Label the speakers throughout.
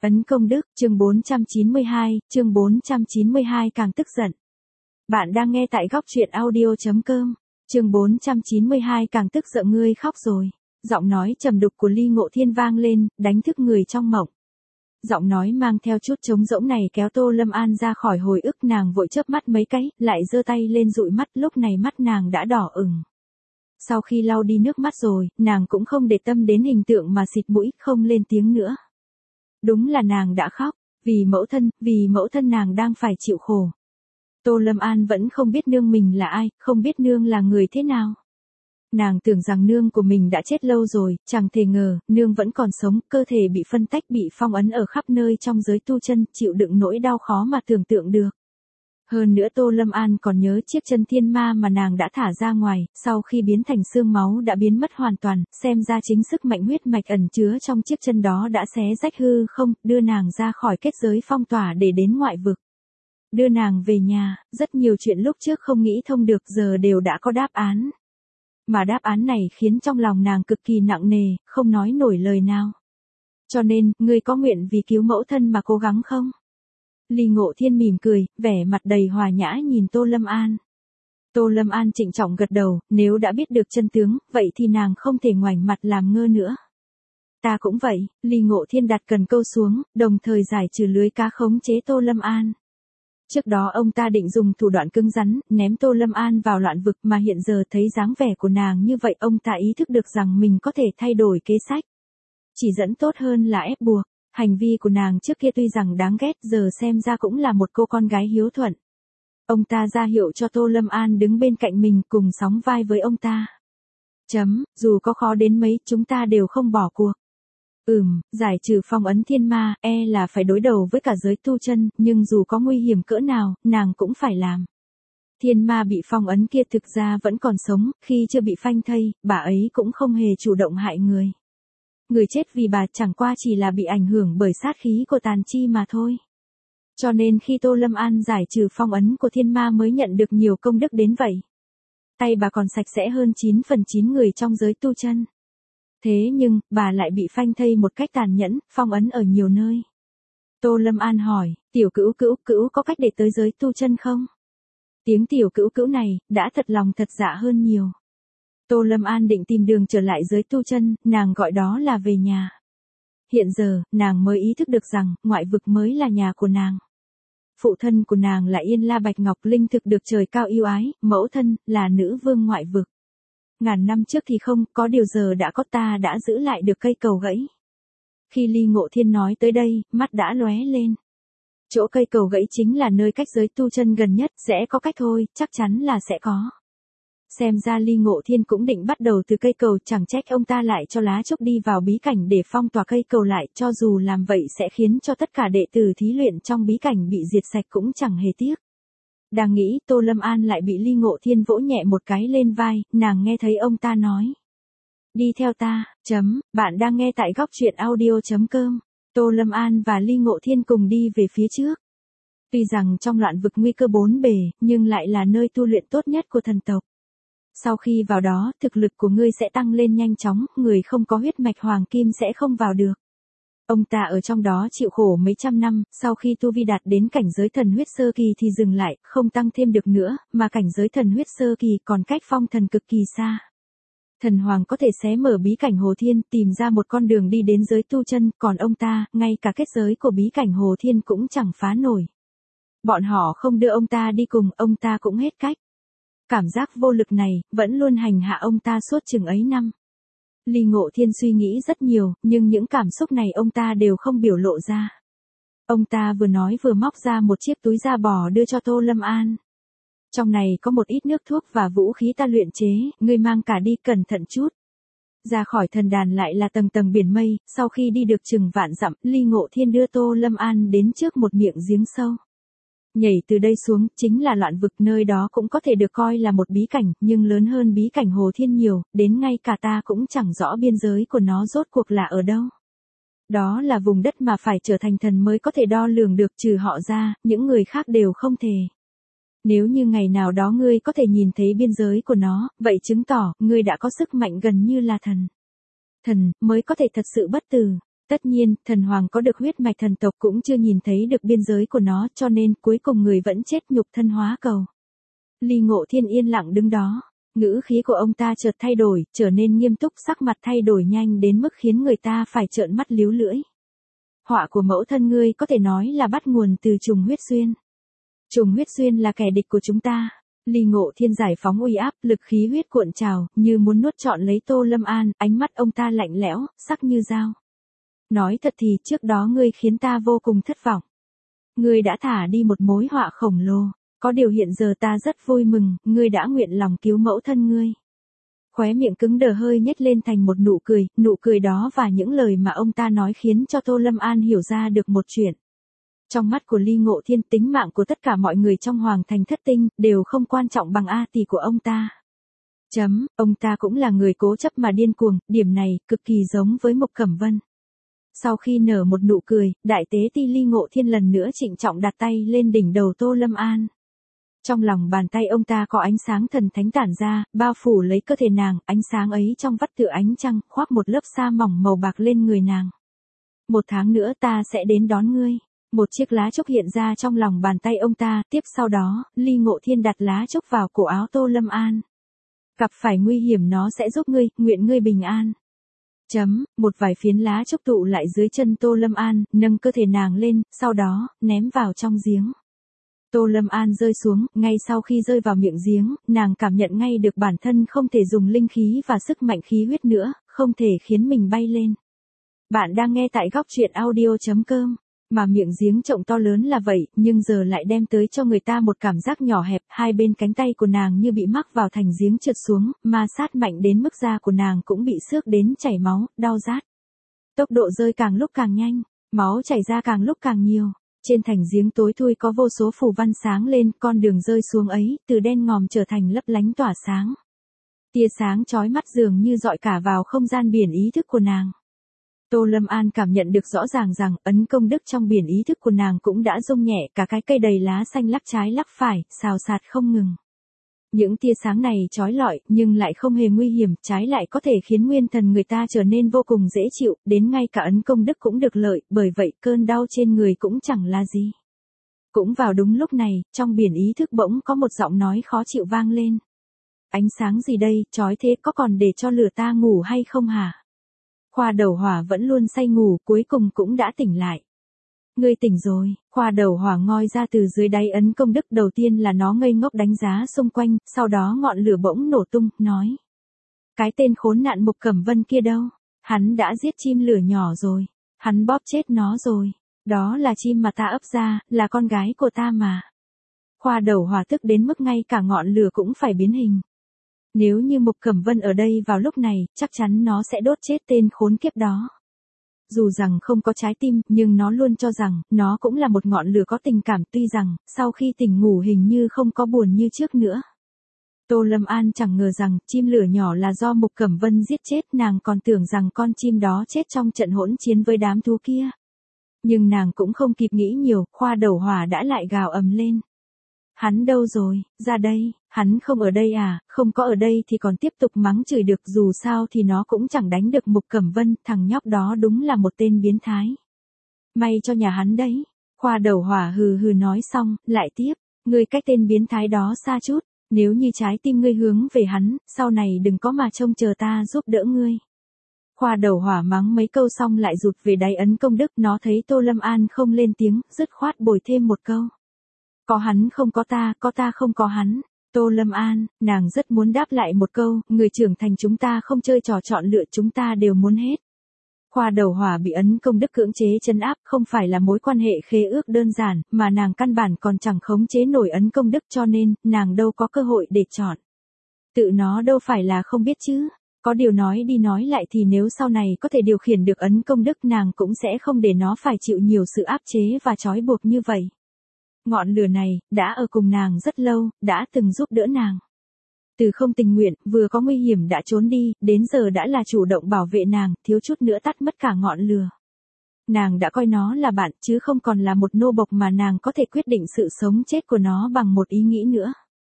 Speaker 1: Ấn công đức, chương 492 càng tức giận. Bạn đang nghe tại góc truyện audio.com. Chương 492 càng tức giận, ngươi khóc rồi. Giọng nói trầm đục của Ly Ngộ Thiên vang lên, đánh thức người trong mộng. Giọng nói mang theo chút trống rỗng này kéo Tô Lâm An ra khỏi hồi ức, nàng vội chớp mắt mấy cái, lại giơ tay lên dụi mắt, lúc này mắt nàng đã đỏ ửng. Sau khi lau đi nước mắt rồi, nàng cũng không để tâm đến hình tượng mà xịt mũi, không lên tiếng nữa. Đúng là nàng đã khóc, vì mẫu thân nàng đang phải chịu khổ. Tô Lâm An vẫn không biết nương mình là ai, không biết nương là người thế nào. Nàng tưởng rằng nương của mình đã chết lâu rồi, chẳng thể ngờ, nương vẫn còn sống, cơ thể bị phân tách, bị phong ấn ở khắp nơi trong giới tu chân, chịu đựng nỗi đau khó mà tưởng tượng được. Hơn nữa Tô Lâm An còn nhớ chiếc chân thiên ma mà nàng đã thả ra ngoài, sau khi biến thành xương máu đã biến mất hoàn toàn, xem ra chính sức mạnh huyết mạch ẩn chứa trong chiếc chân đó đã xé rách hư không, đưa nàng ra khỏi kết giới phong tỏa để đến ngoại vực. Đưa nàng về nhà, rất nhiều chuyện lúc trước không nghĩ thông được giờ đều đã có đáp án. Mà đáp án này khiến trong lòng nàng cực kỳ nặng nề, không nói nổi lời nào. Cho nên, ngươi có nguyện vì cứu mẫu thân mà cố gắng không? Ly Ngộ Thiên mỉm cười, vẻ mặt đầy hòa nhã nhìn Tô Lâm An. Tô Lâm An trịnh trọng gật đầu, nếu đã biết được chân tướng, vậy thì nàng không thể ngoảnh mặt làm ngơ nữa. Ta cũng vậy, Ly Ngộ Thiên đặt cần câu xuống, đồng thời giải trừ lưới cá khống chế Tô Lâm An. Trước đó ông ta định dùng thủ đoạn cứng rắn, ném Tô Lâm An vào loạn vực, mà hiện giờ thấy dáng vẻ của nàng như vậy, ông ta ý thức được rằng mình có thể thay đổi kế sách. Chỉ dẫn tốt hơn là ép buộc. Hành vi của nàng trước kia tuy rằng đáng ghét, giờ xem ra cũng là một cô con gái hiếu thuận. Ông ta ra hiệu cho Tô Lâm An đứng bên cạnh mình, cùng sóng vai với ông ta. Dù có khó đến mấy, chúng ta đều không bỏ cuộc. Giải trừ phong ấn thiên ma, là phải đối đầu với cả giới tu chân, nhưng dù có nguy hiểm cỡ nào, nàng cũng phải làm. Thiên ma bị phong ấn kia thực ra vẫn còn sống, khi chưa bị phanh thây, bà ấy cũng không hề chủ động hại người. Người chết vì bà chẳng qua chỉ là bị ảnh hưởng bởi sát khí của tàn chi mà thôi. Cho nên khi Tô Lâm An giải trừ phong ấn của thiên ma mới nhận được nhiều công đức đến vậy. Tay bà còn sạch sẽ hơn 9/9 người trong giới tu chân. Thế nhưng, bà lại bị phanh thây một cách tàn nhẫn, phong ấn ở nhiều nơi. Tô Lâm An hỏi, tiểu cữu có cách để tới giới tu chân không? Tiếng tiểu cữu này, đã thật lòng thật dạ hơn nhiều. Tô Lâm An định tìm đường trở lại giới tu chân, nàng gọi đó là về nhà. Hiện giờ, nàng mới ý thức được rằng, ngoại vực mới là nhà của nàng. Phụ thân của nàng là Yên La Bạch Ngọc Linh thực được trời cao yêu ái, mẫu thân, là nữ vương ngoại vực. Ngàn năm trước thì không, có điều giờ đã có, ta đã giữ lại được cây cầu gãy. Khi Ly Ngộ Thiên nói tới đây, mắt đã lóe lên. Chỗ cây cầu gãy chính là nơi cách giới tu chân gần nhất, sẽ có cách thôi, chắc chắn là sẽ có. Xem ra Ly Ngộ Thiên cũng định bắt đầu từ cây cầu, chẳng trách ông ta lại cho lá trúc đi vào bí cảnh để phong tỏa cây cầu lại, cho dù làm vậy sẽ khiến cho tất cả đệ tử thí luyện trong bí cảnh bị diệt sạch cũng chẳng hề tiếc. Đang nghĩ, Tô Lâm An lại bị Ly Ngộ Thiên vỗ nhẹ một cái lên vai, nàng nghe thấy ông ta nói. Đi theo ta, bạn đang nghe tại góc truyện audio.com. Tô Lâm An và Ly Ngộ Thiên cùng đi về phía trước. Tuy rằng trong loạn vực nguy cơ bốn bề, nhưng lại là nơi tu luyện tốt nhất của thần tộc. Sau khi vào đó, thực lực của ngươi sẽ tăng lên nhanh chóng, người không có huyết mạch hoàng kim sẽ không vào được. Ông ta ở trong đó chịu khổ mấy trăm năm, sau khi tu vi đạt đến cảnh giới thần huyết sơ kỳ thì dừng lại, không tăng thêm được nữa, mà cảnh giới thần huyết sơ kỳ còn cách phong thần cực kỳ xa. Thần hoàng có thể xé mở bí cảnh Hồ Thiên, tìm ra một con đường đi đến giới tu chân, còn ông ta, ngay cả kết giới của bí cảnh Hồ Thiên cũng chẳng phá nổi. Bọn họ không đưa ông ta đi cùng, ông ta cũng hết cách. Cảm giác vô lực này, vẫn luôn hành hạ ông ta suốt chừng ấy năm. Ly Ngộ Thiên suy nghĩ rất nhiều, nhưng những cảm xúc này ông ta đều không biểu lộ ra. Ông ta vừa nói vừa móc ra một chiếc túi da bò đưa cho Tô Lâm An. Trong này có một ít nước thuốc và vũ khí ta luyện chế, ngươi mang cả đi, cẩn thận chút. Ra khỏi thần đàn lại là tầng tầng biển mây, sau khi đi được chừng vạn dặm, Ly Ngộ Thiên đưa Tô Lâm An đến trước một miệng giếng sâu. Nhảy từ đây xuống, chính là loạn vực, nơi đó cũng có thể được coi là một bí cảnh, nhưng lớn hơn bí cảnh Hồ Thiên nhiều, đến ngay cả ta cũng chẳng rõ biên giới của nó rốt cuộc là ở đâu. Đó là vùng đất mà phải trở thành thần mới có thể đo lường được, trừ họ ra, những người khác đều không thể. Nếu như ngày nào đó ngươi có thể nhìn thấy biên giới của nó, vậy chứng tỏ, ngươi đã có sức mạnh gần như là thần. Thần, mới có thể thật sự bất tử. Tất nhiên, thần hoàng có được huyết mạch thần tộc cũng chưa nhìn thấy được biên giới của nó, cho nên cuối cùng người vẫn chết nhục thân hóa cầu. Ly Ngộ Thiên yên lặng đứng đó, ngữ khí của ông ta chợt thay đổi, trở nên nghiêm túc, sắc mặt thay đổi nhanh đến mức khiến người ta phải trợn mắt líu lưỡi. Họa của mẫu thân ngươi có thể nói là bắt nguồn từ trùng huyết xuyên. Trùng huyết xuyên là kẻ địch của chúng ta. Ly Ngộ Thiên giải phóng uy áp, lực khí huyết cuộn trào, như muốn nuốt trọn lấy Tô Lâm An, ánh mắt ông ta lạnh lẽo, sắc như dao. Nói thật thì trước đó ngươi khiến ta vô cùng thất vọng. Ngươi đã thả đi một mối họa khổng lồ, có điều hiện giờ ta rất vui mừng, ngươi đã nguyện lòng cứu mẫu thân ngươi. Khóe miệng cứng đờ hơi nhếch lên thành một nụ cười đó và những lời mà ông ta nói khiến cho Tô Lâm An hiểu ra được một chuyện. Trong mắt của Ly Ngộ Thiên, tính mạng của tất cả mọi người trong Hoàng Thành Thất Tinh đều không quan trọng bằng A tỷ của ông ta. Ông ta cũng là người cố chấp mà điên cuồng, điểm này cực kỳ giống với Mộc Cẩm Vân. Sau khi nở một nụ cười, đại tế ti Ly Ngộ Thiên lần nữa trịnh trọng đặt tay lên đỉnh đầu Tô Lâm An. Trong lòng bàn tay ông ta có ánh sáng thần thánh tản ra, bao phủ lấy cơ thể nàng, ánh sáng ấy trong vắt tựa ánh trăng, khoác một lớp sa mỏng màu bạc lên người nàng. 1 tháng nữa ta sẽ đến đón ngươi. Một chiếc lá trúc hiện ra trong lòng bàn tay ông ta, tiếp sau đó, Ly Ngộ Thiên đặt lá trúc vào cổ áo Tô Lâm An. Gặp phải nguy hiểm nó sẽ giúp ngươi, nguyện ngươi bình an. Một vài phiến lá trúc tụ lại dưới chân Tô Lâm An, nâng cơ thể nàng lên, sau đó, ném vào trong giếng. Tô Lâm An rơi xuống, ngay sau khi rơi vào miệng giếng, nàng cảm nhận ngay được bản thân không thể dùng linh khí và sức mạnh khí huyết nữa, không thể khiến mình bay lên. Bạn đang nghe tại góc truyện audio.com. Mà miệng giếng trông to lớn là vậy, nhưng giờ lại đem tới cho người ta một cảm giác nhỏ hẹp, hai bên cánh tay của nàng như bị mắc vào thành giếng trượt xuống, ma sát mạnh đến mức da của nàng cũng bị xước đến chảy máu, đau rát. Tốc độ rơi càng lúc càng nhanh, máu chảy ra càng lúc càng nhiều. Trên thành giếng tối thui có vô số phù văn sáng lên, con đường rơi xuống ấy, từ đen ngòm trở thành lấp lánh tỏa sáng. Tia sáng chói mắt dường như dọi cả vào không gian biển ý thức của nàng. Tô Lâm An cảm nhận được rõ ràng rằng, ấn công đức trong biển ý thức của nàng cũng đã rung nhẹ, cả cái cây đầy lá xanh lắc trái lắc phải, xào xạc không ngừng. Những tia sáng này chói lọi, nhưng lại không hề nguy hiểm, trái lại có thể khiến nguyên thần người ta trở nên vô cùng dễ chịu, đến ngay cả ấn công đức cũng được lợi, bởi vậy cơn đau trên người cũng chẳng là gì. Cũng vào đúng lúc này, trong biển ý thức bỗng có một giọng nói khó chịu vang lên. Ánh sáng gì đây, chói thế, có còn để cho lửa ta ngủ hay không hả? Khoa Đầu Hỏa vẫn luôn say ngủ, cuối cùng cũng đã tỉnh lại. Ngươi tỉnh rồi. Khoa Đầu Hỏa ngoi ra từ dưới đáy ấn công đức, đầu tiên là nó ngây ngốc đánh giá xung quanh, sau đó ngọn lửa bỗng nổ tung, nói. Cái tên khốn nạn Mộc Cẩm Vân kia đâu? Hắn đã giết chim lửa nhỏ rồi. Hắn bóp chết nó rồi. Đó là chim mà ta ấp ra, là con gái của ta mà. Khoa Đầu Hỏa tức đến mức ngay cả ngọn lửa cũng phải biến hình. Nếu như Mộc Cẩm Vân ở đây vào lúc này, chắc chắn nó sẽ đốt chết tên khốn kiếp đó. Dù rằng không có trái tim, nhưng nó luôn cho rằng, nó cũng là một ngọn lửa có tình cảm, tuy rằng, sau khi tỉnh ngủ hình như không có buồn như trước nữa. Tô Lâm An chẳng ngờ rằng, chim lửa nhỏ là do Mộc Cẩm Vân giết chết, nàng còn tưởng rằng con chim đó chết trong trận hỗn chiến với đám thú kia. Nhưng nàng cũng không kịp nghĩ nhiều, Khoa Đầu Hỏa đã lại gào ầm lên. Hắn đâu rồi, ra đây, hắn không ở đây à, không có ở đây thì còn tiếp tục mắng chửi được, dù sao thì nó cũng chẳng đánh được Mộc Cẩm Vân, thằng nhóc đó đúng là một tên biến thái. May cho nhà hắn đấy. Khoa Đầu Hỏa hừ hừ nói xong, lại tiếp, ngươi cách tên biến thái đó xa chút, nếu như trái tim ngươi hướng về hắn, sau này đừng có mà trông chờ ta giúp đỡ ngươi. Khoa Đầu Hỏa mắng mấy câu xong lại rụt về đáy ấn công đức, nó thấy Tô Lâm An không lên tiếng, dứt khoát bồi thêm một câu. Có hắn không có ta không có hắn. Tô Lâm An, nàng rất muốn đáp lại một câu, người trưởng thành chúng ta không chơi trò chọn lựa, chúng ta đều muốn hết. Khoa Đầu Hỏa bị ấn công đức cưỡng chế trấn áp, không phải là mối quan hệ khế ước đơn giản, mà nàng căn bản còn chẳng khống chế nổi ấn công đức, cho nên, nàng đâu có cơ hội để chọn. Tự nó đâu phải là không biết chứ. Có điều nói đi nói lại thì nếu sau này có thể điều khiển được ấn công đức, nàng cũng sẽ không để nó phải chịu nhiều sự áp chế và trói buộc như vậy. Ngọn lửa này, đã ở cùng nàng rất lâu, đã từng giúp đỡ nàng. Từ không tình nguyện, vừa có nguy hiểm đã trốn đi, đến giờ đã là chủ động bảo vệ nàng, thiếu chút nữa tắt mất cả ngọn lửa. Nàng đã coi nó là bạn, chứ không còn là một nô bộc mà nàng có thể quyết định sự sống chết của nó bằng một ý nghĩ nữa.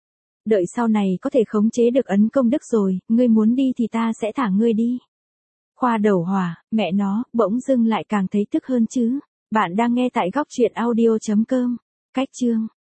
Speaker 1: Đợi sau này có thể khống chế được ấn công đức rồi, ngươi muốn đi thì ta sẽ thả ngươi đi. Khoa đầu hỏa, mẹ nó, bỗng dưng lại càng thấy tức hơn chứ. Bạn đang nghe tại góc truyện audio.com. Cách chương